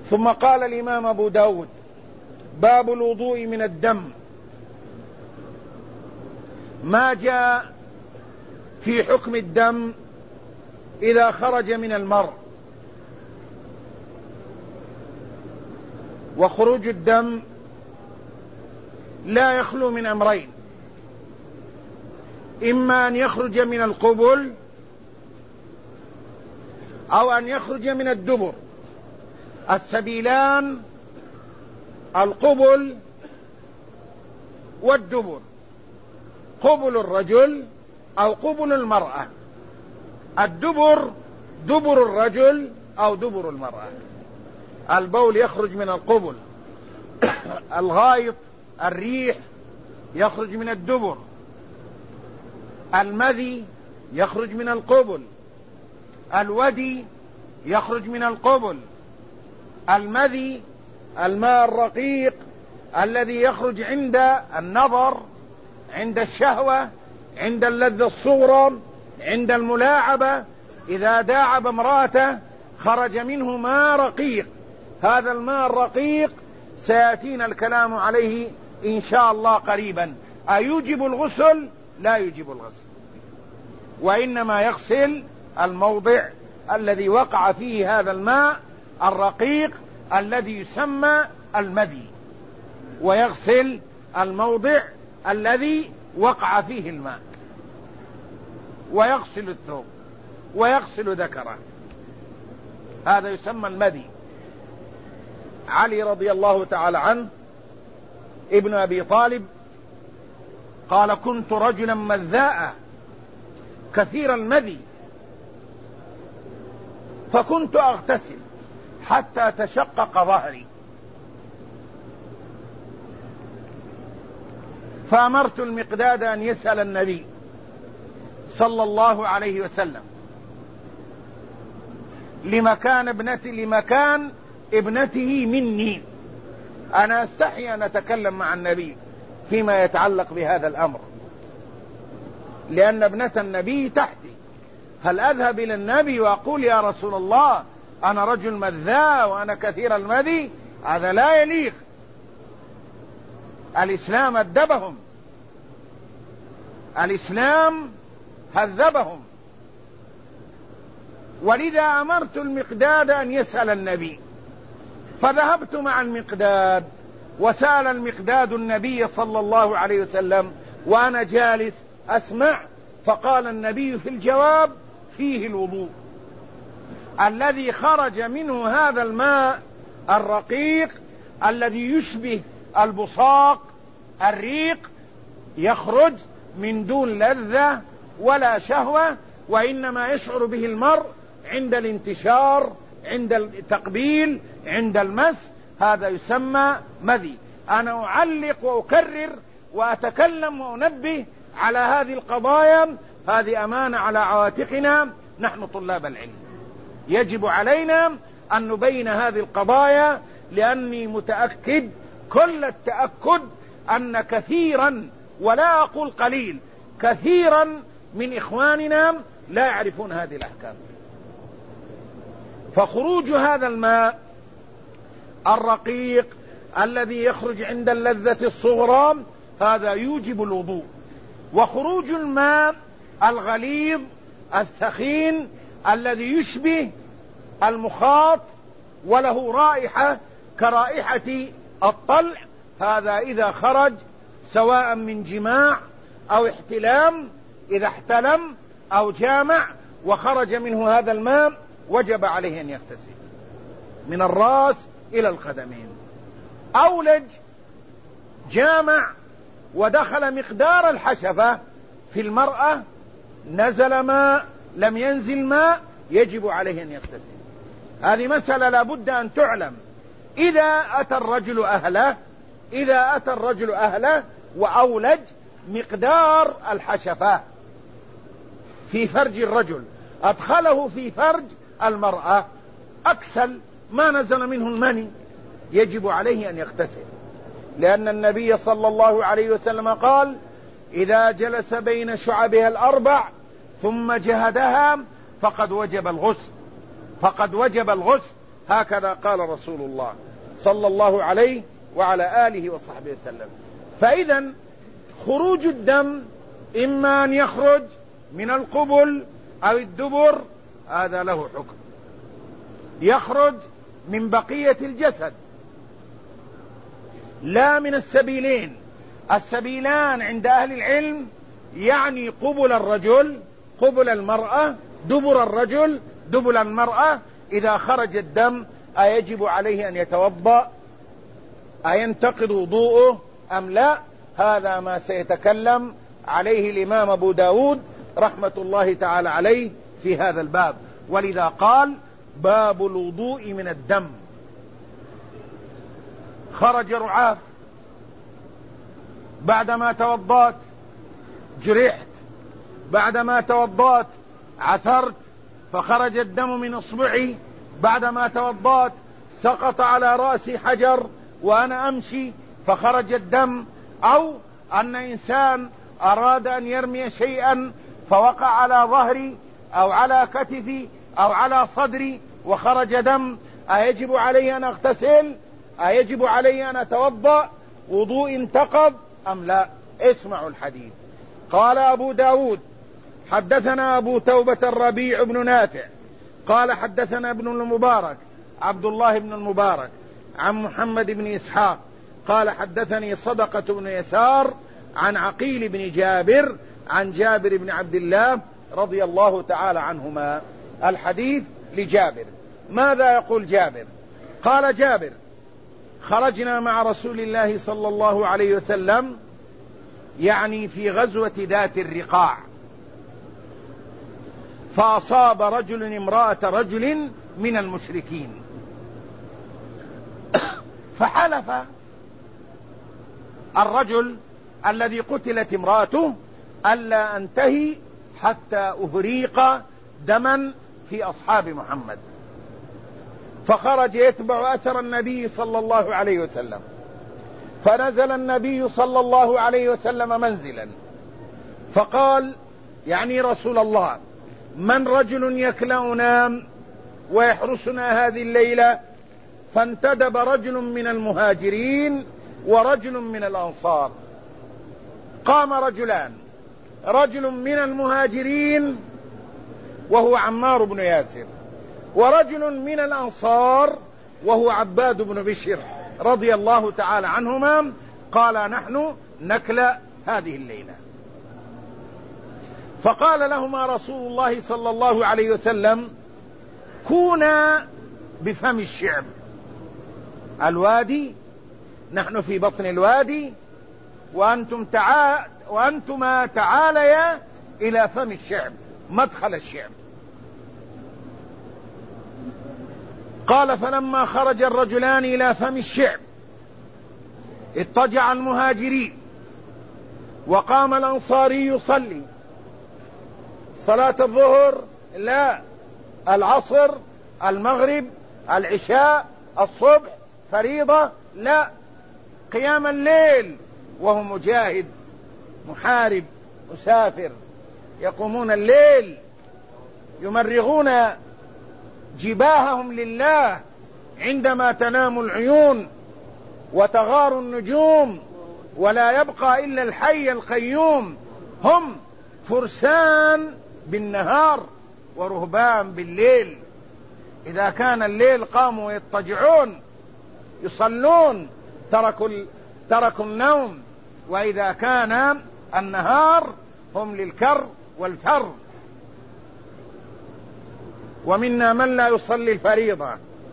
ثم قال الإمام أبو داود: باب الوضوء من الدم. ما جاء في حكم الدم إذا خرج من المرء. وخروج الدم لا يخلو من أمرين: إما أن يخرج من القبل أو أن يخرج من الدبر. السبيلان القبل والدبر، قبل الرجل أو قبل المرأة. الدبر دبر الرجل أو دبر المرأة. البول يخرج من القبل، الغائط الريح يخرج من الدبر، المذي يخرج من القبل، الودي يخرج من القبل. المذي الماء الرقيق الذي يخرج عند النظر، عند الشهوة، عند اللذة الصغرى، عند الملاعبة. إذا داعب امرأته خرج منه ماء رقيق. هذا الماء الرقيق سيأتينا الكلام عليه إن شاء الله قريبا. أيوجب الغسل؟ لا يوجب الغسل، وإنما يغسل الموضع الذي وقع فيه هذا الماء الرقيق الذي يسمى المذي، ويغسل الموضع الذي وقع فيه الماء، ويغسل الثوب، ويغسل ذكره. هذا يسمى المذي. علي رضي الله تعالى عنه ابن أبي طالب قال: كنت رجلا مذاء كثير المذي، فكنت أغتسل حتى تشقق ظهري، فأمرت المقداد أن يسأل النبي صلى الله عليه وسلم لمكان ابنته مني. أنا أستحي أن أتكلم مع النبي فيما يتعلق بهذا الأمر، لأن ابنة النبي تحتي. هل أذهب إلى النبي وأقول: يا رسول الله أنا رجل مذاء وأنا كثير المذي؟ هذا لا يليق. الإسلام أدبهم، الإسلام هذبهم. ولذا أمرت المقداد أن يسأل النبي، فذهبت مع المقداد وسأل المقداد النبي صلى الله عليه وسلم وأنا جالس أسمع. فقال النبي في الجواب: فيه الوضوء. الذي خرج منه هذا الماء الرقيق الذي يشبه البصاق الريق يخرج من دون لذة ولا شهوة، وإنما يشعر به المرء عند الانتشار، عند التقبيل، عند المس. هذا يسمى مذي. أنا أعلق وأكرر وأتكلم وأنبه على هذه القضايا. هذه أمانة على عواتقنا نحن طلاب العلم، يجب علينا أن نبين هذه القضايا، لأني متأكد كل التأكد أن كثيرا، ولا أقول قليل، كثيرا من إخواننا لا يعرفون هذه الأحكام. فخروج هذا الماء الرقيق الذي يخرج عند اللذة الصغرى هذا يوجب الوضوء. وخروج الماء الغليظ الثخين الذي يشبه المخاط وله رائحة كرائحة الطلع، هذا إذا خرج سواء من جماع أو احتلام، إذا احتلم أو جامع وخرج منه هذا الماء وجب عليه أن يغتسل من الرأس إلى القدمين. أولج جامع ودخل مقدار الحشفة في المرأة، نزل ماء لم ينزل ماء، يجب عليه أن يغتسل. هذه مسألة لابد أن تعلم. إذا أتى الرجل أهله وأولج مقدار الحشفة في فرج الرجل، أدخله في فرج المرأة، أكسل ما نزل منه المني، يجب عليه أن يغتسل، لأن النبي صلى الله عليه وسلم قال: إذا جلس بين شعبها الأربع ثم جهدها فقد وجب الغسل. هكذا قال رسول الله صلى الله عليه وعلى آله وصحبه وسلم. فإذا خروج الدم إما أن يخرج من القبل أو الدبر، هذا له حكم. يخرج من بقية الجسد لا من السبيلين. السبيلان عند أهل العلم يعني قبل الرجل قبل المرأة، دبر الرجل دبر المرأة. إذا خرج الدم أيجب عليه أن يتوضأ؟ أينتقض وضوءه أم لا؟ هذا ما سيتكلم عليه الإمام أبو داود رحمة الله تعالى عليه في هذا الباب، ولذا قال باب الوضوء من الدم. خرج رعاف بعدما توضأت، جرحت بعدما توضأت، عثرت فخرج الدم من اصبعي بعدما توضأت، سقط على رأسي حجر وأنا أمشي فخرج الدم، أو أن إنسان أراد أن يرمي شيئا فوقع على ظهري أو على كتفي أو على صدري وخرج دم، أيجب علي أن أغتسل؟ أيجب علي أن أتوضأ؟ وضوء انتقض أم لا؟ اسمعوا الحديث. قال أبو داود حدثنا أبو توبة الربيع بن نافع قال حدثنا ابن المبارك عبد الله بن المبارك عن محمد بن إسحاق قال حدثني صدقة بن يسار عن عقيل بن جابر عن جابر بن عبد الله رضي الله تعالى عنهما. الحديث لجابر. ماذا يقول جابر؟ قال جابر خرجنا مع رسول الله صلى الله عليه وسلم، يعني في غزوة ذات الرقاع، فأصاب رجل امرأة رجل من المشركين، فحلف الرجل الذي قتلت امرأته ألا أنتهي حتى أهريق دما في أصحاب محمد، فخرج يتبع أثر النبي صلى الله عليه وسلم، فنزل النبي صلى الله عليه وسلم منزلا فقال يعني رسول الله من رجل يكلأنا ويحرسنا هذه الليلة؟ فانتدب رجل من المهاجرين ورجل من الأنصار. قام رجلان، رجل من المهاجرين وهو عمار بن ياسر، ورجل من الأنصار وهو عباد بن بشر رضي الله تعالى عنهما. قال نحن نكلأ هذه الليلة. فقال لهما رسول الله صلى الله عليه وسلم كونا بفم الشعب، الوادي، نحن في بطن الوادي وأنتما تعاليا إلى فم الشعب، مدخل الشعب. قال فلما خرج الرجلان إلى فم الشعب اضطجع المهاجرين وقام الأنصاري يصلي صلاة الظهر، لا، العصر، المغرب، العشاء، الصبح، فريضة، لا، قيام الليل، وهو مجاهد محارب مسافر، يقومون الليل يمرغون جباههم لله عندما تنام العيون وتغار النجوم ولا يبقى إلا الحي القيوم. هم فرسان بالنهار ورهبان بالليل. إذا كان الليل قاموا يضطجعون يصلون، تركوا النوم، وإذا كان النهار هم للكر والفر. ومنا من لا يصلي الفريضة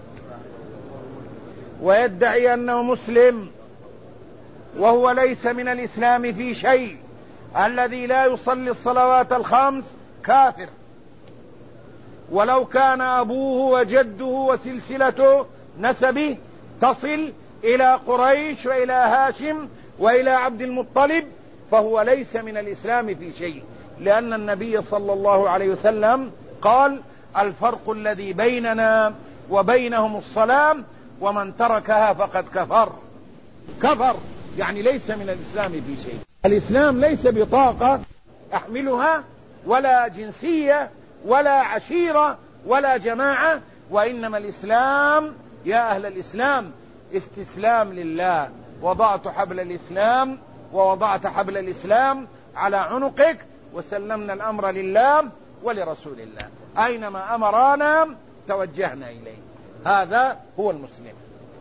ويدعي أنه مسلم وهو ليس من الإسلام في شيء. الذي لا يصلي الصلوات الخمس كافر، ولو كان أبوه وجده وسلسلته نسبه تصل إلى قريش وإلى هاشم وإلى عبد المطلب، فهو ليس من الإسلام في شيء، لأن النبي صلى الله عليه وسلم قال الفرق الذي بيننا وبينهم الصلاة ومن تركها فقد كفر، يعني ليس من الإسلام في شيء. الإسلام ليس بطاقة أحملها ولا جنسية ولا عشيرة ولا جماعة وإنما الإسلام يا أهل الإسلام استسلام لله. وضعت حبل الإسلام ووضعت حبل الإسلام على عنقك وسلمنا الأمر لله ولرسول الله، أينما أمرانا توجهنا إليه. هذا هو المسلم.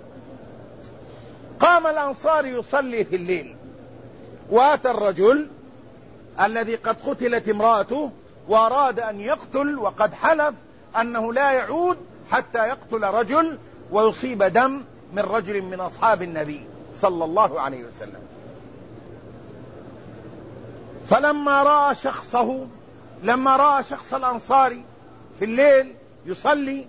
قام الأنصار يصلي في الليل، وأتى الرجل الذي قد قتلت امرأته وأراد أن يقتل، وقد حلف أنه لا يعود حتى يقتل رجل ويصيب دم من رجل من أصحاب النبي صلى الله عليه وسلم. فلما رأى شخص الأنصاري في الليل يصلي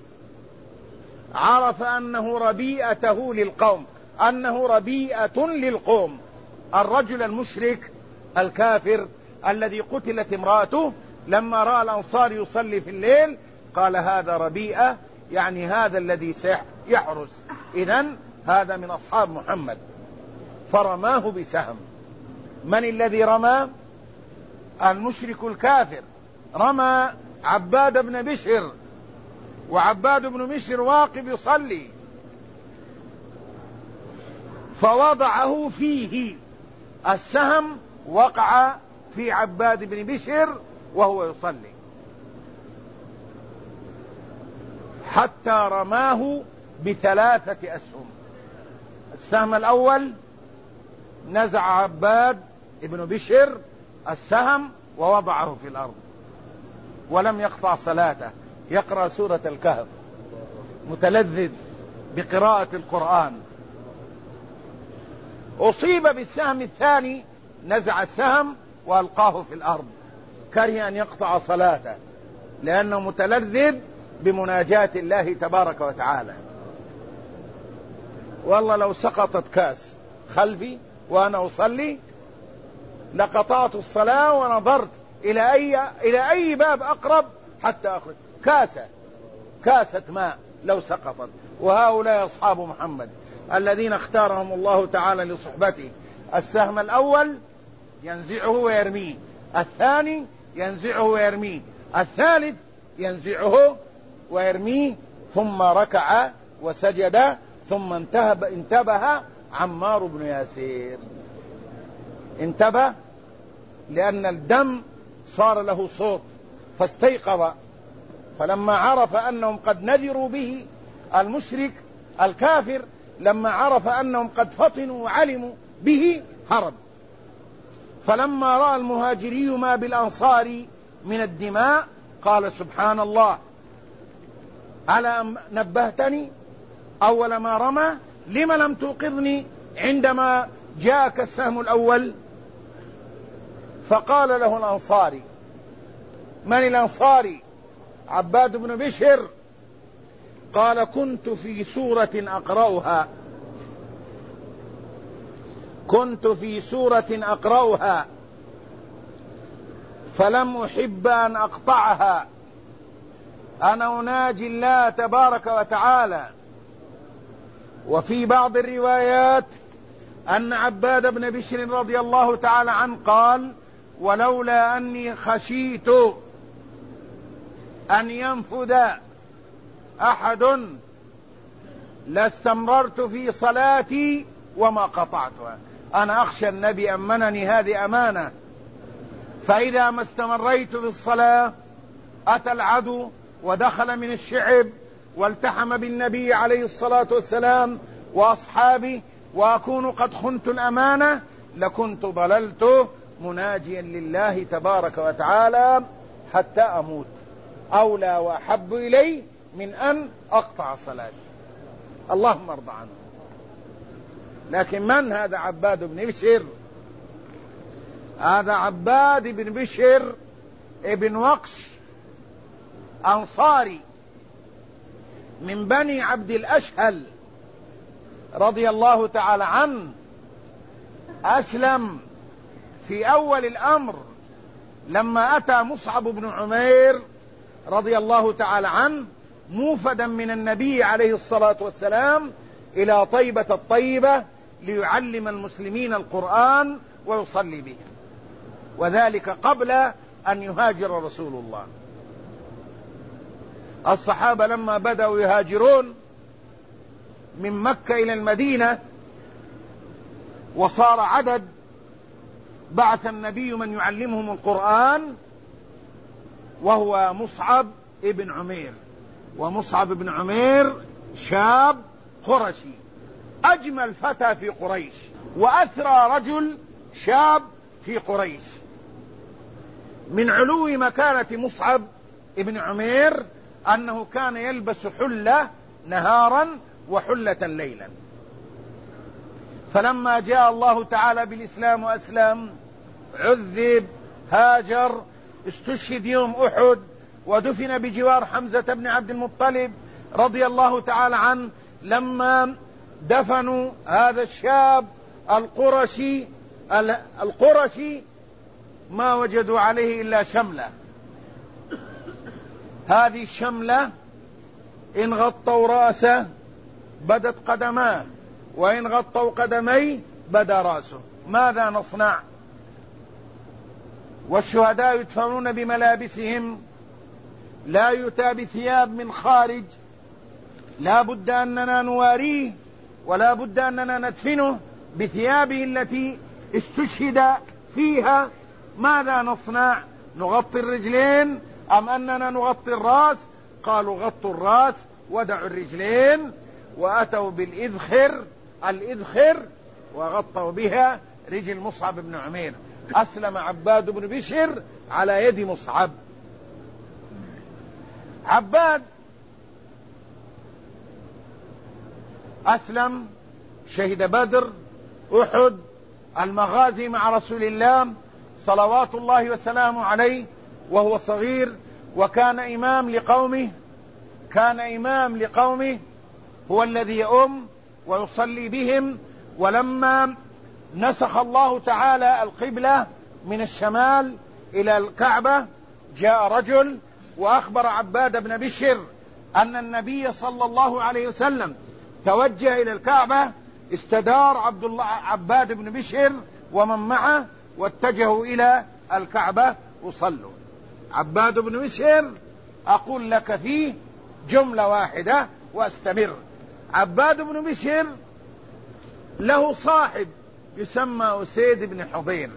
عرف أنه ربيئته للقوم، أنه ربيئة للقوم. الرجل المشرك الكافر الذي قتلت امرأته لما رأى الأنصار يصلي في الليل قال هذا ربيئة، يعني هذا الذي سيحرس، إذن هذا من أصحاب محمد. فرماه بسهم. من الذي رمى؟ المشرك الكافر رمى عباد بن بشر، وعباد بن بشر واقف يصلي، فوضعه فيه. السهم وقع في عباد بن بشر وهو يصلي، حتى رماه ب3 أسهم. السهم الأول نزع عباد بن بشر السهم ووضعه في الأرض، ولم يقطع صلاته، يقرأ سورة الكهف متلذذ بقراءة القرآن. أصيب بالسهم الثاني، نزع السهم وألقاه في الأرض، كره أن يقطع صلاته لأنه متلذذ بمناجاة الله تبارك وتعالى. والله لو سقطت كاس خلفي وأنا أصلي لقطعت الصلاة ونظرت إلى أي باب أقرب حتى أخرج كاسة ماء لو سقطت. وهؤلاء أصحاب محمد الذين اختارهم الله تعالى لصحبته. السهم الأول ينزعه ويرميه، الثاني ينزعه ويرميه، الثالث ينزعه ويرميه، ثم ركع وسجد، ثم انتبه عمار بن ياسر. انتبه لأن الدم صار له صوت فاستيقظ. فلما عرف أنهم قد نذروا به، المشرك الكافر لما عرف أنهم قد فطنوا وعلموا به هرب. فلما رأى المهاجري ما بالأنصار من الدماء قال سبحان الله، ألا نبهتني أول ما رمى؟ لما لم توقظني عندما جاءك السهم الأول؟ فقال له الأنصاري. من الأنصاري؟ عباد بن بشر. قال كنت في سورة أقرأها فلم أحب أن أقطعها، أنا أناجي الله تبارك وتعالى. وفي بعض الروايات أن عباد بن بشر رضي الله تعالى عنه قال ولولا أني خشيت أن ينفذ أحد لاستمررت في صلاتي وما قطعتها. أنا أخشى النبي أمنني هذه أمانة، فإذا ما استمريت في الصلاة أتى العدو ودخل من الشعب والتحم بالنبي عليه الصلاة والسلام وأصحابه، وأكون قد خنت الأمانة، لكنت ضللت مناجيا لله تبارك وتعالى حتى أموت، أولى وأحب إلي من أن أقطع صلاتي. اللهم ارضى عنه. لكن من هذا عباد بن بشر؟ هذا عباد بن بشر ابن وقش، أنصاري من بني عبد الأشهل رضي الله تعالى عنه. أسلم في أول الأمر لما أتى مصعب بن عمير رضي الله تعالى عنه موفدا من النبي عليه الصلاة والسلام إلى طيبة الطيبة ليعلم المسلمين القرآن ويصلي به، وذلك قبل أن يهاجر رسول الله. الصحابة لما بدأوا يهاجرون من مكة إلى المدينة وصار عدد، بعث النبي من يعلمهم القرآن وهو مصعب ابن عمير. ومصعب بن عمير شاب قرشي، أجمل فتى في قريش، وأثرى رجل شاب في قريش. من علو مكانة مصعب ابن عمير أنه كان يلبس حلة نهارا وحلة ليلا. فلما جاء الله تعالى بالإسلام وأسلم عذب، هاجر، استشهد يوم أحد، ودفن بجوار حمزة بن عبد المطلب رضي الله تعالى عنه. لما دفنوا هذا الشاب القرشي ما وجدوا عليه إلا شملة. هذه الشملة إن غطوا رأسه بدت قدماه، وإن غطوا قدميه بدا رأسه. ماذا نصنع؟ والشهداء يدفنون بملابسهم، لا يؤتى بثياب من خارج، لا بد أننا نواريه، ولا بد أننا ندفنه بثيابه التي استشهد فيها. ماذا نصنع؟ نغطي الرجلين أم أننا نغطي الرأس؟ قالوا غطوا الرأس ودعوا الرجلين، وأتوا الإذخر وغطوا بها رجل مصعب بن عمير. أسلم عباد بن بشر على يد مصعب. عباد أسلم، شهد بدر، أحد، المغازي مع رسول الله صلوات الله وسلامه عليه وهو صغير، وكان إمام لقومه، هو الذي يؤم ويصلي بهم. ولما نسخ الله تعالى القبلة من الشمال إلى الكعبة جاء رجل وأخبر عباد بن بشر أن النبي صلى الله عليه وسلم توجه إلى الكعبة. استدار عباد بن بشر ومن معه واتجهوا إلى الكعبة وصلوا. عباد بن بشر أقول لك فيه جملة واحدة واستمر. عباد بن بشر له صاحب يسمى أسيد بن حضير،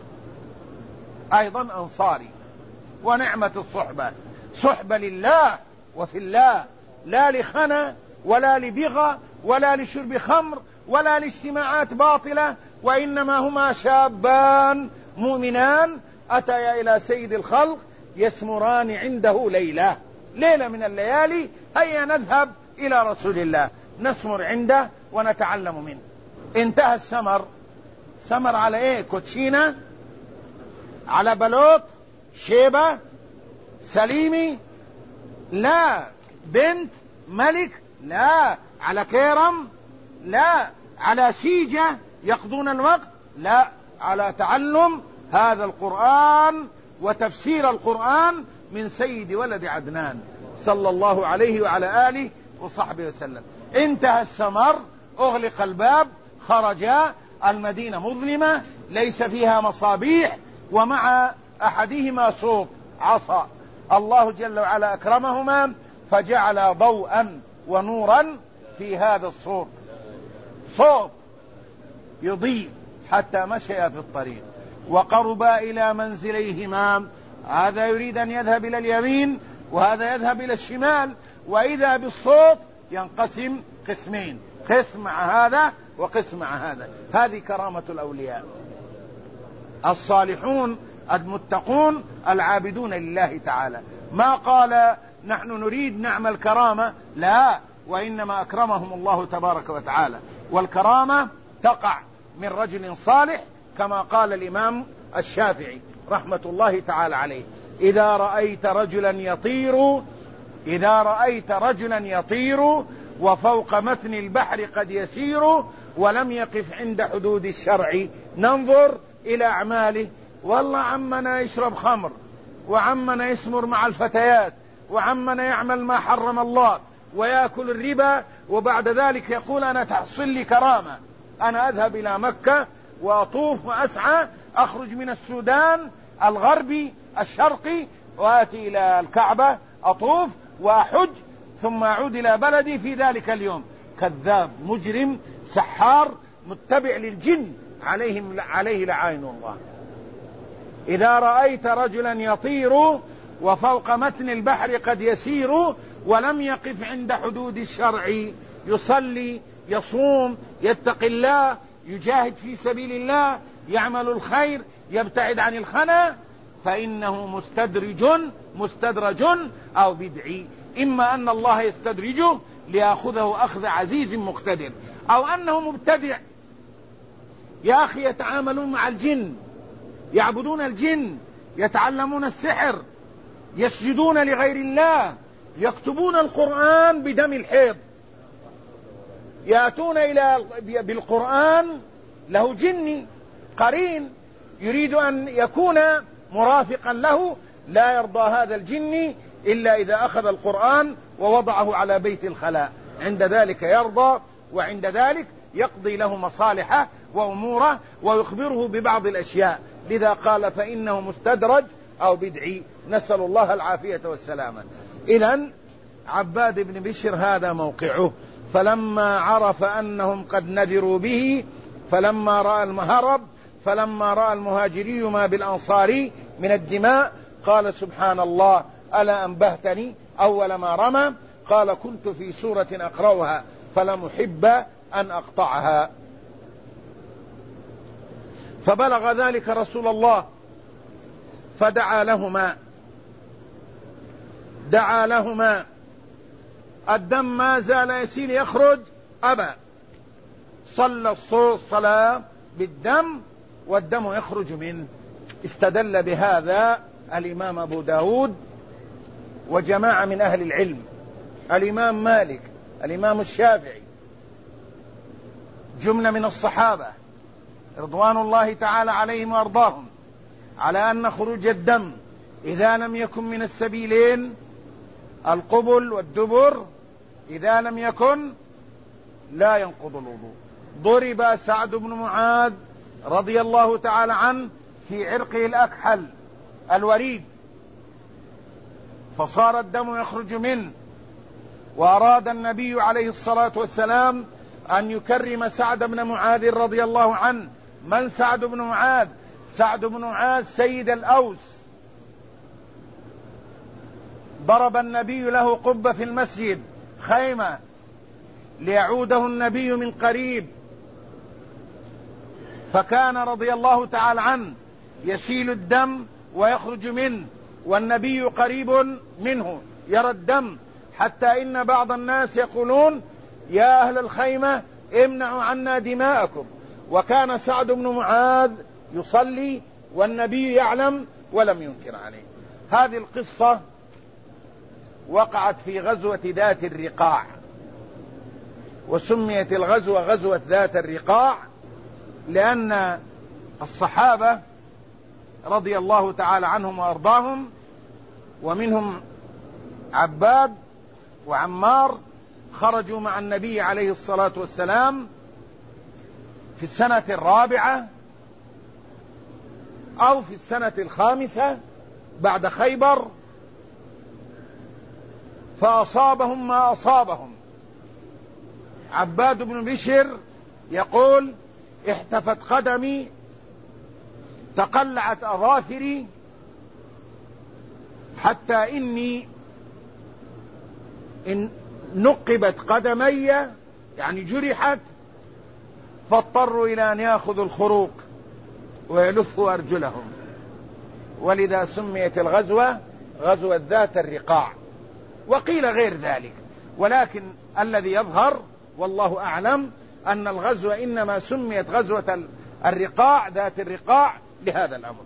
أيضا أنصاري، ونعمة الصحبة، صحبة لله وفي الله، لا لخنا ولا لبغى ولا لشرب خمر ولا لاجتماعات باطلة، وإنما هما شابان مؤمنان أتيا إلى سيد الخلق يسمران عنده ليلة من الليالي، هيا نذهب إلى رسول الله نسمر عنده ونتعلم منه. انتهى السمر. سمر على ايه؟ كوتشينة، على بلوط، شيبة، سليمي، لا. بنت ملك، لا. على كيرم، لا. على سيجة يقضون الوقت، لا. على تعلم هذا القرآن وتفسير القرآن من سيد ولد عدنان صلى الله عليه وعلى آله وصحبه وسلم. انتهى السمر، أغلق الباب، خرجا. المدينة مظلمة ليس فيها مصابيح، ومع أحدهما صوت عصا. الله جل وعلا أكرمهما فجعل ضوءا ونورا في هذا الصوت، صوت يضيء حتى مشيا في الطريق وقربا إلى منزليهما. هذا يريد أن يذهب إلى اليمين وهذا يذهب إلى الشمال، وإذا بالصوت ينقسم قسمين، قسم مع هذا وقسم مع هذا. هذه كرامة الأولياء الصالحون المتقون العابدون لله تعالى. ما قال نحن نريد نعمل كرامة، لا، وإنما أكرمهم الله تبارك وتعالى. والكرامة تقع من رجل صالح كما قال الإمام الشافعي رحمة الله تعالى عليه: إذا رأيت رجلا يطير وفوق متن البحر قد يسير ولم يقف عند حدود الشرع ننظر إلى أعماله. والله عمنا يشرب خمر، وعمنا يسمر مع الفتيات، وعمنا يعمل ما حرم الله ويأكل الربا، وبعد ذلك يقول أنا تحصل لي كرامة، أنا أذهب إلى مكة وأطوف وأسعى، أخرج من السودان الغربي الشرقي وآتي إلى الكعبة أطوف وأحج ثم أعود إلى بلدي في ذلك اليوم. كذاب مجرم سحار متبع للجن عليه لعائن الله. إذا رأيت رجلا يطير وفوق متن البحر قد يسير ولم يقف عند حدود الشرع، يصلي يصوم يتقي الله يجاهد في سبيل الله يعمل الخير يبتعد عن الخنا، فإنه مستدرج أو بدعي. إما أن الله يستدرجه ليأخذه أخذ عزيز مقتدر، أو أنه مبتدع. يا أخي يتعاملون مع الجن، يعبدون الجن، يتعلمون السحر، يسجدون لغير الله، يكتبون القرآن بدم الحيض، يأتون بالقرآن له جني قرين يريد أن يكون مرافقا له، لا يرضى هذا الجني إلا إذا أخذ القرآن ووضعه على بيت الخلاء، عند ذلك يرضى، وعند ذلك يقضي له مصالحه وأموره ويخبره ببعض الأشياء. لذا قال فإنه مستدرج أو بدعي، نسأل الله العافية والسلامة. إذن عباد بن بشر هذا موقعه. فلما عرف أنهم قد نذروا به فلما رأى المهاجري ما بالأنصار من الدماء قال سبحان الله ألا أنبهتني أول ما رمى. قال كنت في سورة أقرأها فلم أحب أن أقطعها. فبلغ ذلك رسول الله فدعا لهما الدم ما زال يسيل يخرج، أبى، صلى الصلاة بالدم والدم يخرج منه. استدل بهذا الإمام أبو داود وجماعة من أهل العلم، الإمام مالك، الإمام الشافعي، جملة من الصحابة رضوان الله تعالى عليهم وأرضاهم، على أن خروج الدم إذا لم يكن من السبيلين القبل والدبر، إذا لم يكن لا ينقض الوضوء. ضرب سعد بن معاذ رضي الله تعالى عنه في عرقه الأكحل الوريد فصار الدم يخرج منه، وأراد النبي عليه الصلاة والسلام أن يكرم سعد بن معاذ رضي الله عنه. من سعد بن معاذ؟ سعد بن معاذ سيد الأوس، ضرب النبي له قبة في المسجد خيمة ليعوده النبي من قريب، فكان رضي الله تعالى عنه يسيل الدم ويخرج منه والنبي قريب منه يرى الدم، حتى إن بعض الناس يقولون يا أهل الخيمة امنعوا عنا دماءكم. وكان سعد بن معاذ يصلي والنبي يعلم ولم ينكر عليه. هذه القصة وقعت في غزوة ذات الرقاع، وسميت الغزوة غزوة ذات الرقاع لأن الصحابة رضي الله تعالى عنهم وأرضاهم ومنهم عباد وعمار خرجوا مع النبي عليه الصلاة والسلام في السنة الرابعة أو في السنة الخامسة بعد خيبر، فأصابهم ما أصابهم. عباد بن بشر يقول احتفت قدمي، تقلعت أظافري، حتى إني إن نقبت قدمي يعني جرحت، فاضطروا إلى أن يأخذوا الخروق ويلفوا أرجلهم، ولذا سميت الغزوة غزوة ذات الرقاع. وقيل غير ذلك، ولكن الذي يظهر والله أعلم أن الغزوة إنما سميت غزوة الرقاع ذات الرقاع لهذا الأمر.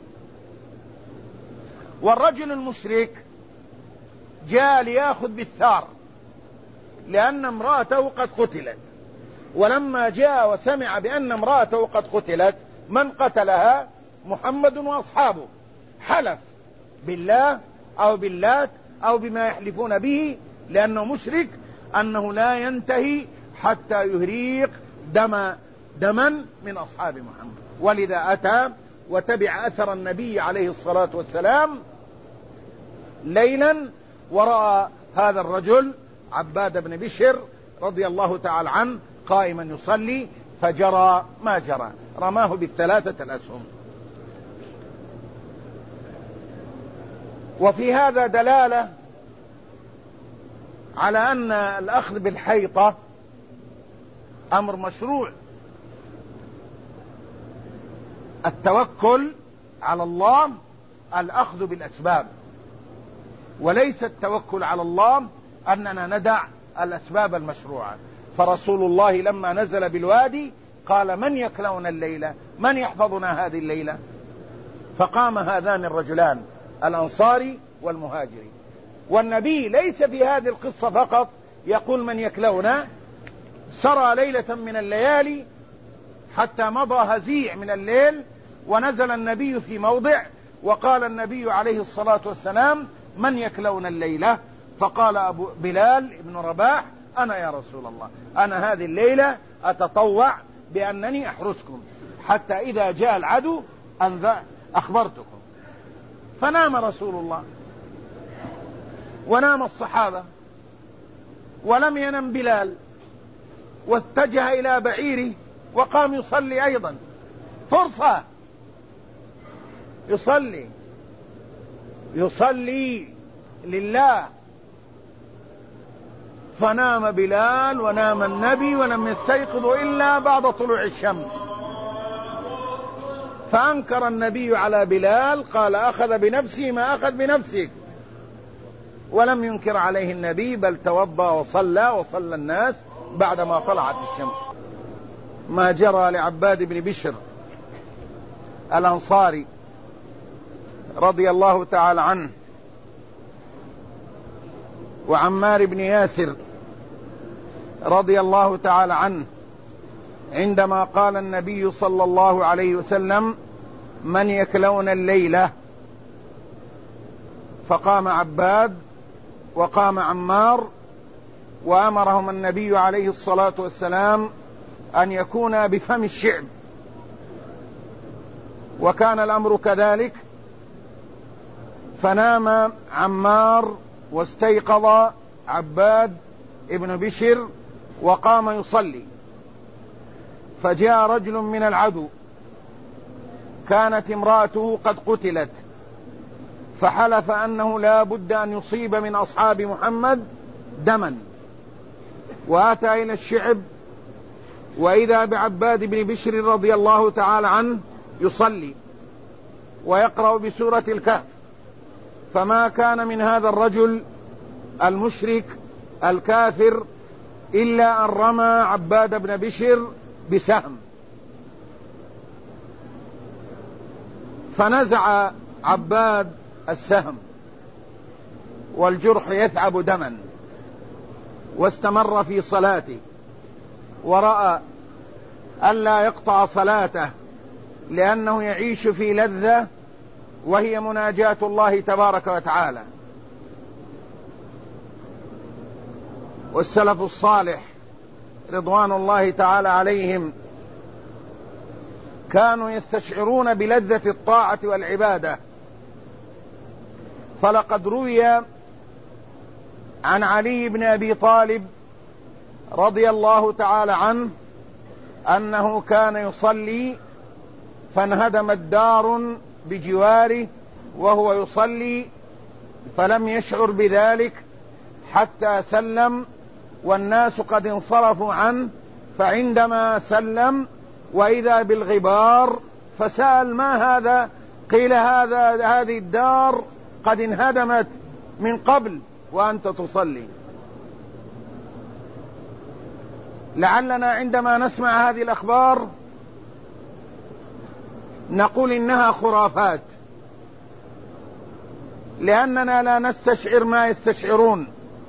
والرجل المشرك جاء ليأخذ بالثار لأن امرأته قد قتلت، ولما جاء وسمع بأن امرأته قد قتلت من قتلها؟ محمد وأصحابه، حلف بالله أو باللات أو بما يحلفون به لأنه مشرك أنه لا ينتهي حتى يهريق دما من أصحاب محمد. ولذا أتى وتبع أثر النبي عليه الصلاة والسلام ليلا ورأى هذا الرجل عباد بن بشر رضي الله تعالى عنه قائما يصلي، فجرى ما جرى، رماه بالثلاثة الأسهم. وفي هذا دلالة على أن الأخذ بالحيطة أمر مشروع. التوكل على الله الأخذ بالأسباب، وليس التوكل على الله أننا ندع الأسباب المشروعة. فرسول الله لما نزل بالوادي قال: من يكلون الليلة؟ من يحفظنا هذه الليلة؟ فقام هذان الرجلان الأنصاري والمهاجري. والنبي ليس في هذه القصة فقط يقول من يكلونا، سرى ليلة من الليالي حتى مضى هزيع من الليل، ونزل النبي في موضع وقال النبي عليه الصلاة والسلام: من يكلون الليلة؟ فقال أبو بلال بن رباح: أنا يا رسول الله، أنا هذه الليلة أتطوع بأنني أحرسكم حتى إذا جاء العدو أخبرتكم. فنام رسول الله ونام الصحابة، ولم ينم بلال، واتجه إلى بعيره وقام يصلي أيضا، فرصة يصلي لله. فنام بلال ونام النبي ولم يستيقظوا إلا بعد طلوع الشمس. فأنكر النبي على بلال، قال: أخذ بنفسي ما أخذ بنفسك. ولم ينكر عليه النبي، بل توضأ وصلى الناس بعدما طلعت الشمس. ما جرى لعباد بن بشر الأنصاري رضي الله تعالى عنه وعمار بن ياسر رضي الله تعالى عنه عندما قال النبي صلى الله عليه وسلم: من يكلون الليلة؟ فقام عباد وقام عمار، وأمرهم النبي عليه الصلاة والسلام أن يكونا بفم الشعب، وكان الأمر كذلك. فنام عمار واستيقظ عباد ابن بشر وقام يصلي. فجاء رجل من العدو، كانت امرأته قد قتلت، فحلف أنه لا بد أن يصيب من أصحاب محمد دما، وأتى إلى الشعب، وإذا بعباد بن بشر رضي الله تعالى عنه يصلي ويقرأ بسورة الكهف. فما كان من هذا الرجل المشرك الكافر إلا أن رمى عباد بن بشر بسهم، فنزع عباد السهم والجرح يثعب دما، واستمر في صلاته، ورأى ألا يقطع صلاته لأنه يعيش في لذة وهي مناجاة الله تبارك وتعالى. والسلف الصالح رضوان الله تعالى عليهم كانوا يستشعرون بلذة الطاعة والعبادة. فلقد روي عن علي بن أبي طالب رضي الله تعالى عنه أنه كان يصلي فانهدمت دار بجواره وهو يصلي، فلم يشعر بذلك حتى سلم والناس قد انصرفوا عنه، فعندما سلم وإذا بالغبار فسأل: ما هذا؟ قيل: هذه الدار قد انهدمت من قبل وأنت تصلي. لعلنا عندما نسمع هذه الأخبار نقول إنها خرافات، لأننا لا نستشعر ما يستشعرون،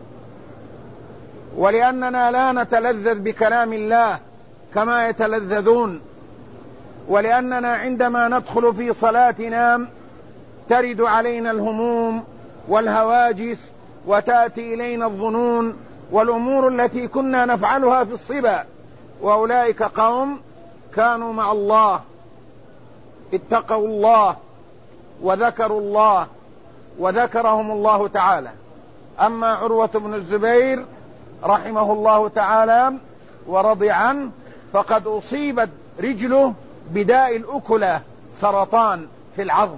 ولأننا لا نتلذذ بكلام الله كما يتلذذون، ولأننا عندما ندخل في صلاتنا ترد علينا الهموم والهواجس، وتأتي إلينا الظنون والأمور التي كنا نفعلها في الصبا. وأولئك قوم كانوا مع الله، اتقوا الله وذكروا الله وذكرهم الله تعالى. أما عروة بن الزبير رحمه الله تعالى ورضي عنه فقد أصيبت رجله بداء الأكلة، سرطان في العظم،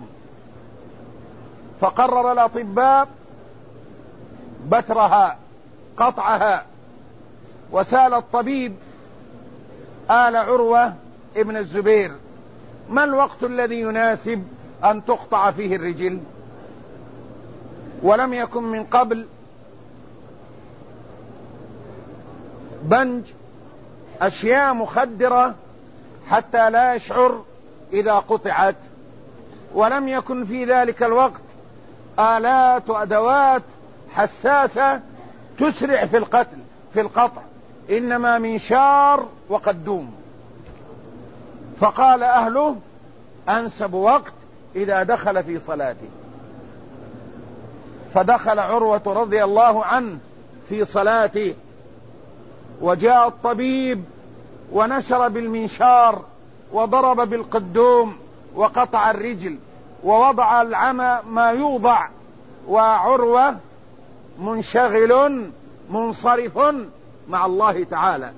فقرر الأطباء بترها، قطعها، وسأل الطبيب آل عروة ابن الزبير: ما الوقت الذي يناسب أن تقطع فيه الرجل؟ ولم يكن من قبل بنج أشياء مخدرة حتى لا يشعر إذا قطعت، ولم يكن في ذلك الوقت آلات وأدوات حساسة تسرع في القطع، إنما منشار وقدوم. فقال أهله: أنسب وقت إذا دخل في صلاته. فدخل عروة رضي الله عنه في صلاته، وجاء الطبيب ونشر بالمنشار وضرب بالقدوم وقطع الرجل ووضع العمى ما يوضع، وعروة منشغل منصرف مع الله تعالى.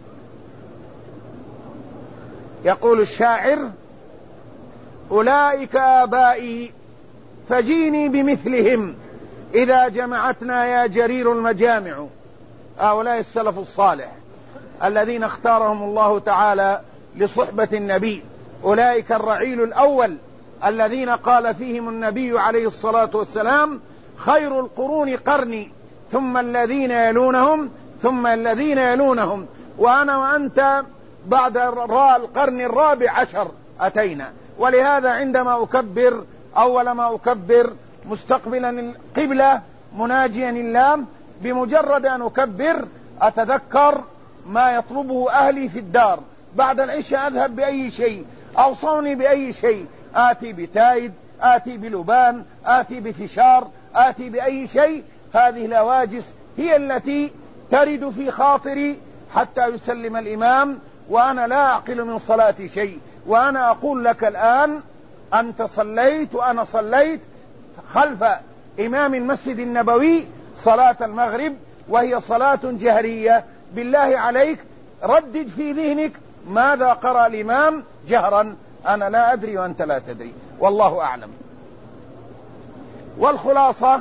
يقول الشاعر: أولئك آبائي فجيني بمثلهم إذا جمعتنا يا جرير المجامع. هؤلاء السلف الصالح الذين اختارهم الله تعالى لصحبة النبي، أولئك الرعيل الأول الذين قال فيهم النبي عليه الصلاة والسلام: خير القرون قرني ثم الذين يلونهم ثم الذين يلونهم، وأنا وأنت بعد القرن الرابع عشر أتينا. ولهذا عندما أكبر أول ما أكبر مستقبلا القبلة مناجيا الله، بمجرد أن أكبر أتذكر ما يطلبه أهلي في الدار. بعد العشاء أذهب بأي شيء، أوصوني بأي شيء، آتي بتايد، آتي بلبان، آتي بفشار، آتي بأي شيء. هذه الهواجس هي التي ترد في خاطري حتى يسلم الإمام وأنا لا أعقل من صلاتي شيء. وأنا أقول لك الآن: أنت صليت وأنا صليت خلف إمام المسجد النبوي صلاة المغرب، وهي صلاة جهرية. بالله عليك ردد في ذهنك ماذا قرأ الإمام جهرا، أنا لا أدري وأنت لا تدري، والله أعلم. والخلاصة: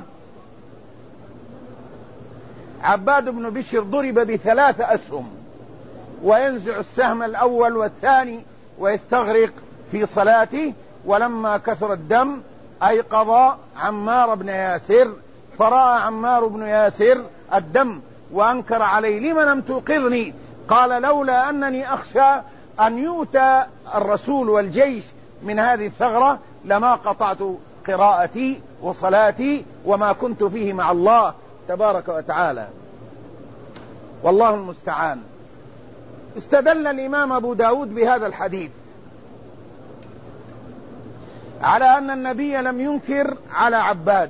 عباد بن بشر ضرب ب3 أسهم، وينزع السهم الأول والثاني ويستغرق في صلاته. ولما كثر الدم أيقظ عمار بن ياسر، فرأى عمار بن ياسر الدم وأنكر عليه: لم لم توقظني؟ قال: لولا أنني أخشى أن يؤتى الرسول والجيش من هذه الثغرة لما قطعت قراءتي وصلاتي وما كنت فيه مع الله تبارك وتعالى، والله المستعان. استدل الإمام أبو داود بهذا الحديث على أن النبي لم ينكر على عباد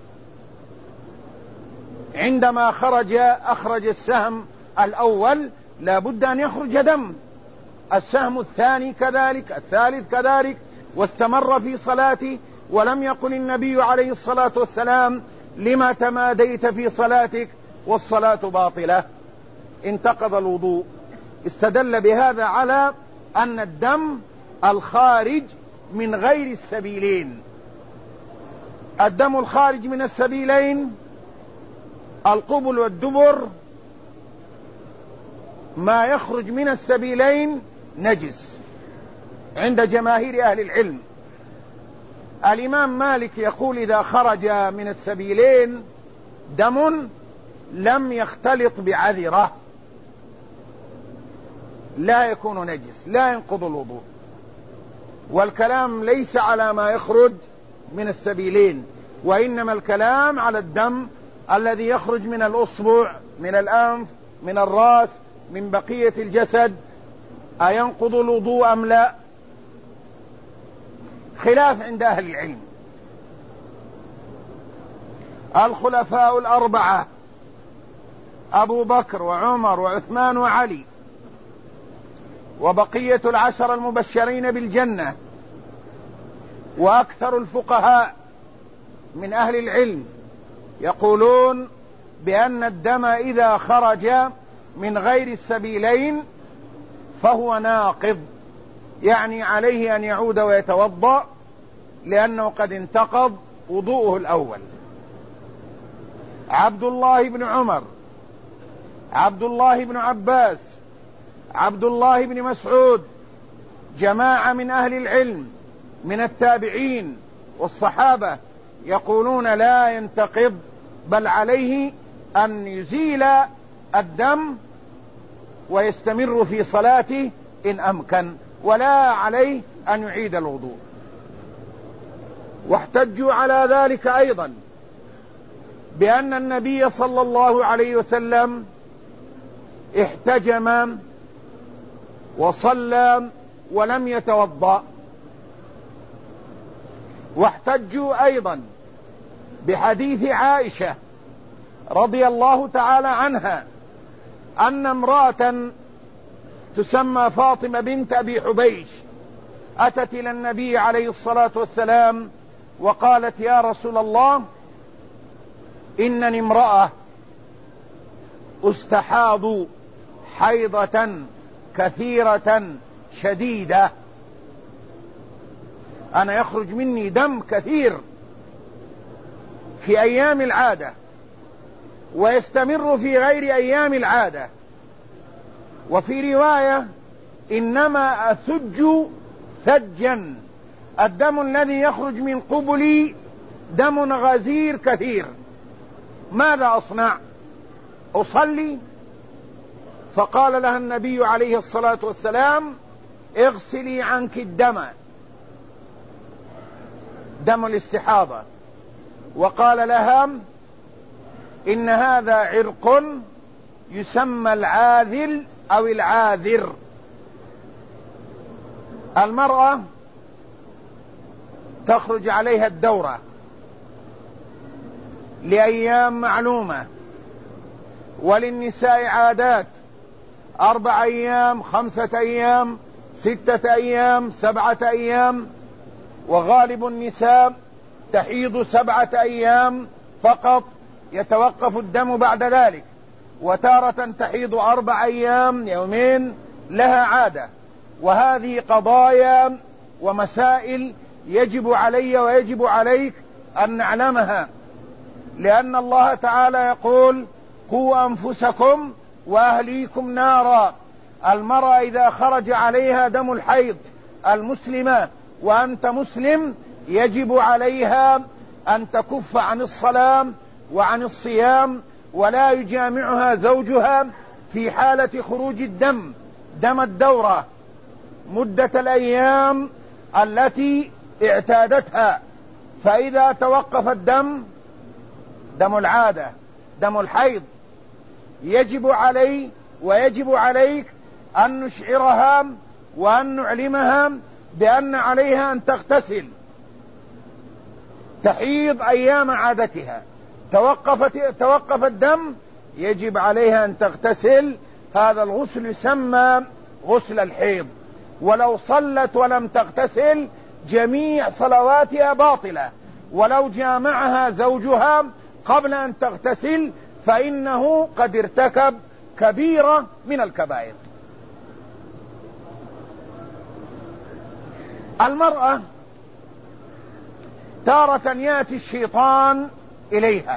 عندما أخرج السهم الأول، لا بد أن يخرج دم، السهم الثاني كذلك، الثالث كذلك، واستمر في صلاته. ولم يقل النبي عليه الصلاة والسلام: لما تماديت في صلاتك والصلاة باطلة، انتقض الوضوء. استدل بهذا على أن الدم الخارج من غير السبيلين، الدم الخارج من السبيلين القبل والدبر، ما يخرج من السبيلين نجس عند جماهير أهل العلم. الإمام مالك يقول: إذا خرج من السبيلين دم لم يختلط بعذرة لا يكون نجس، لا ينقض الوضوء. والكلام ليس على ما يخرج من السبيلين، وإنما الكلام على الدم الذي يخرج من الأصبع، من الأنف، من الرأس، من بقية الجسد، أينقض الوضوء أم لا؟ خلاف عند أهل العلم. الخلفاء الأربعة أبو بكر وعمر وعثمان وعلي وبقية العشر المبشرين بالجنة وأكثر الفقهاء من أهل العلم يقولون بأن الدم إذا خرج من غير السبيلين فهو ناقض، يعني عليه أن يعود ويتوضأ لأنه قد انتقض وضوءه الأول. عبد الله بن عمر، عبد الله بن عباس، عبد الله بن مسعود، جماعة من أهل العلم من التابعين والصحابة يقولون لا ينتقض، بل عليه أن يزيل الدم ويستمر في صلاته إن أمكن، ولا عليه أن يعيد الوضوء. واحتجوا على ذلك أيضا بأن النبي صلى الله عليه وسلم احتجم وصلى ولم يتوضأ. واحتجوا أيضا بحديث عائشة رضي الله تعالى عنها أن امرأة تسمى فاطمة بنت أبي حبيش أتت إلى النبي عليه الصلاة والسلام وقالت: يا رسول الله، إنني امرأة استحاض حيضة كثيرة شديدة، أنا يخرج مني دم كثير في أيام العادة ويستمر في غير أيام العادة، وفي رواية إنما أثج ثجا، الدم الذي يخرج من قبلي دم غزير كثير، ماذا أصنع؟ أصلي؟ فقال لها النبي عليه الصلاة والسلام: اغسلي عنك الدم، دم الاستحاضة. وقال لها: إن هذا عرق يسمى العاذل أو العاذر. المرأة تخرج عليها الدورة لأيام معلومة، وللنساء عادات 4 أيام، 5 أيام، 6 أيام، 7 أيام، وغالب النساء تحيض 7 أيام فقط، يتوقف الدم بعد ذلك، وتارة تحيض 4 أيام، يومين، لها عادة. وهذه قضايا ومسائل يجب علي ويجب عليك أن نعلمها، لأن الله تعالى يقول: قوا أنفسكم وأهليكم نارا. المرأة إذا خرج عليها دم الحيض المسلمة وأنت مسلم يجب عليها أن تكف عن الصلاة وعن الصيام، ولا يجامعها زوجها في حالة خروج الدم، دم الدورة، مدة الأيام التي اعتادتها. فإذا توقف الدم، دم العادة، دم الحيض، يجب علي ويجب عليك أن نشعرها وأن نعلمها بأن عليها أن تغتسل، تحيض أيام عادتها، توقف الدم يجب عليها أن تغتسل. هذا الغسل يسمى غسل الحيض. ولو صلت ولم تغتسل جميع صلواتها باطلة، ولو جامعها زوجها قبل أن تغتسل فإنه قد ارتكب كبيرة من الكبائر. المرأة تارة يأتي الشيطان إليها،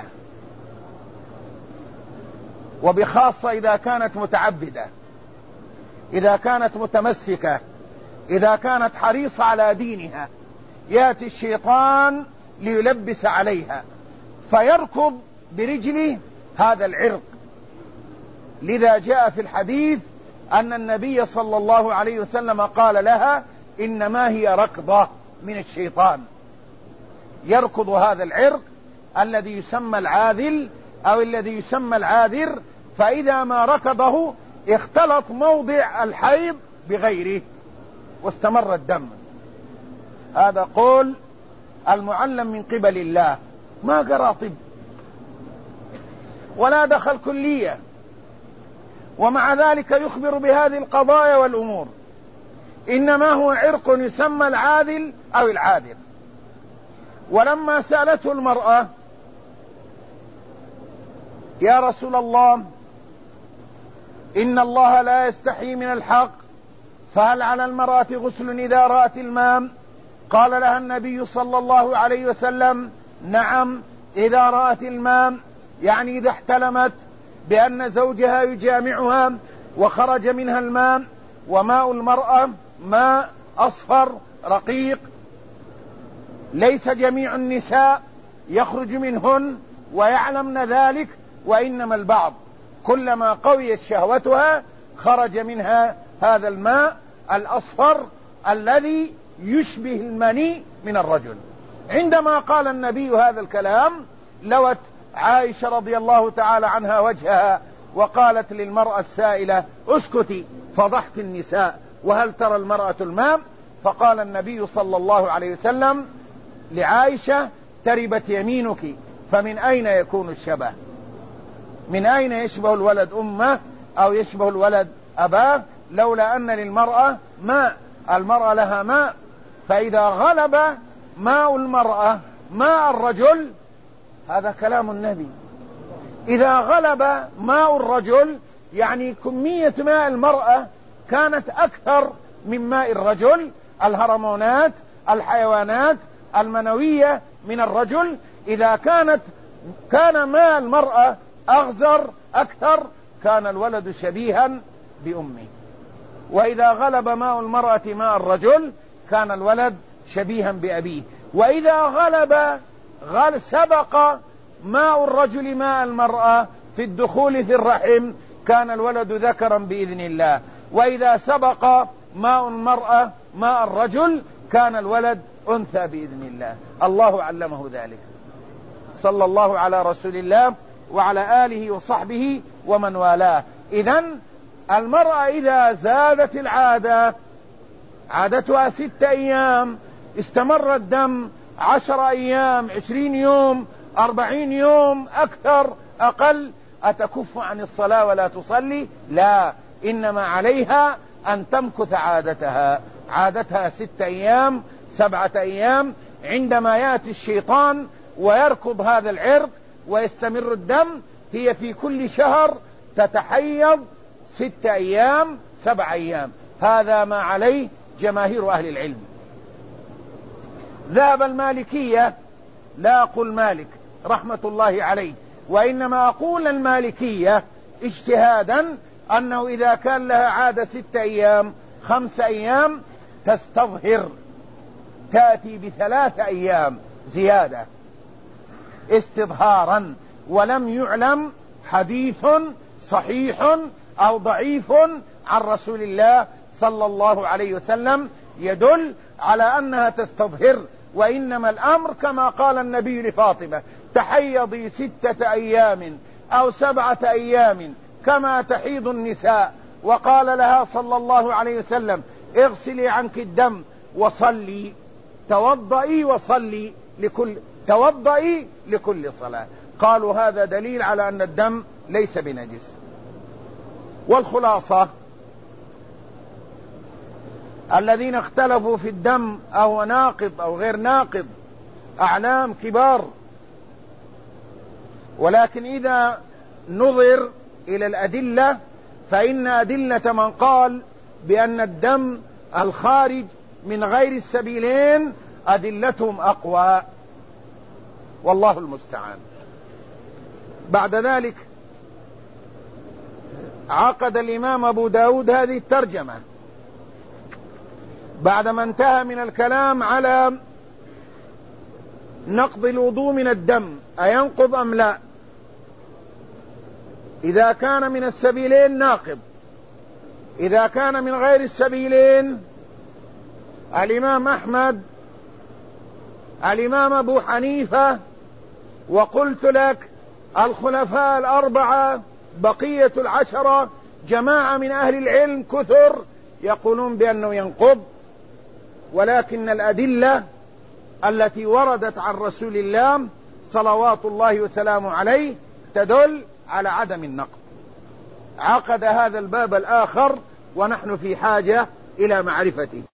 وبخاصة إذا كانت متعبدة، إذا كانت متمسكة، إذا كانت حريصة على دينها، يأتي الشيطان ليلبس عليها فيركض برجله هذا العرق. لذا جاء في الحديث أن النبي صلى الله عليه وسلم قال لها: إنما هي ركضة من الشيطان. يركض هذا العرق الذي يسمى العاذل أو الذي يسمى العاذر، فإذا ما ركضه اختلط موضع الحيض بغيره واستمر الدم. هذا قول المعلم من قبل الله، ما قرأ طب ولا دخل كلية، ومع ذلك يخبر بهذه القضايا والأمور. إنما هو عرق يسمى العاذل أو العاذر. ولما سألته المرأة يا رسول الله إن الله لا يستحي من الحق، فهل على المرأة غسل إذا رأت الماء؟ قال لها النبي صلى الله عليه وسلم نعم إذا رأت الماء، يعني إذا احتلمت بأن زوجها يجامعها وخرج منها الماء، وماء المرأة ماء أصفر رقيق، ليس جميع النساء يخرج منهن ويعلمن ذلك، وإنما البعض كلما قويت شهوتها خرج منها هذا الماء الأصفر الذي يشبه المني من الرجل. عندما قال النبي هذا الكلام لوت عائشة رضي الله تعالى عنها وجهها وقالت للمرأة السائلة اسكتي، فضحت النساء، وهل ترى المرأة الماء؟ فقال النبي صلى الله عليه وسلم لعائشة تربت يمينك، فمن أين يكون الشبه؟ من أين يشبه الولد أمه أو يشبه الولد أباه لولا أن للمرأة ماء؟ المرأة لها ماء، فإذا غلب ماء المرأة ماء الرجل، هذا كلام النبي، إذا غلب ماء الرجل يعني كمية ماء المرأة كانت أكثر من ماء الرجل، الهرمونات الحيوانات المنوية من الرجل، إذا كان ماء المرأة أغزر أكثر كان الولد شبيها بأمه، وإذا غلب ماء المرأة ماء الرجل كان الولد شبيها بأبيه، وإذا سبق ماء الرجل ماء المرأة في الدخول في الرحم كان الولد ذكرا بإذن الله، وإذا سبق ماء المرأة ماء الرجل كان الولد أنثى بإذن الله. الله علمه ذلك. صلى الله على رسول الله وعلى آله وصحبه ومن والاه. إذن المرأة إذا زادت العادة، عادتها 6 أيام، استمر الدم 10 أيام، 20 يوم، 40 يوم، أكثر أقل، أتكف عن الصلاة ولا تصلي؟ لا، إنما عليها أن تمكث عادتها 6 أيام 7 أيام. عندما يأتي الشيطان ويركض هذا العرق ويستمر الدم، هي في كل شهر تتحيض 6 أيام 7 أيام. هذا ما عليه جماهير أهل العلم. ذهب المالكية، لا أقول مالك رحمة الله عليه، وإنما أقول المالكية اجتهادا، أنه إذا كان لها عادة 6 أيام 5 أيام تستظهر، تأتي ب3 أيام زيادة استظهارا، ولم يعلم حديث صحيح أو ضعيف عن رسول الله صلى الله عليه وسلم يدل على أنها تستظهر، وإنما الأمر كما قال النبي لفاطمة تحيضي 6 أيام أو 7 أيام كما تحيض النساء، وقال لها صلى الله عليه وسلم اغسلي عنك الدم وصلي، توضئي وصلي توضئي لكل صلاة. قالوا هذا دليل على أن الدم ليس بنجس. والخلاصة الذين اختلفوا في الدم أو ناقض أو غير ناقض أعلام كبار، ولكن إذا نظر إلى الأدلة فإن أدلة من قال بأن الدم الخارج من غير السبيلين أدلتهم أقوى، والله المستعان. بعد ذلك عقد الإمام أبو داود هذه الترجمة بعدما انتهى من الكلام على نقض الوضوء من الدم، أينقض أم لا؟ إذا كان من السبيلين ناقض، إذا كان من غير السبيلين الإمام أحمد، الإمام أبو حنيفة، وقلت لك الخلفاء الأربعة، بقية 10 جماعة من أهل العلم كثر يقولون بأنه ينقض، ولكن الأدلة التي وردت عن رسول الله صلوات الله وسلامه عليه تدل على عدم النقض. عقد هذا الباب الآخر ونحن في حاجة إلى معرفته.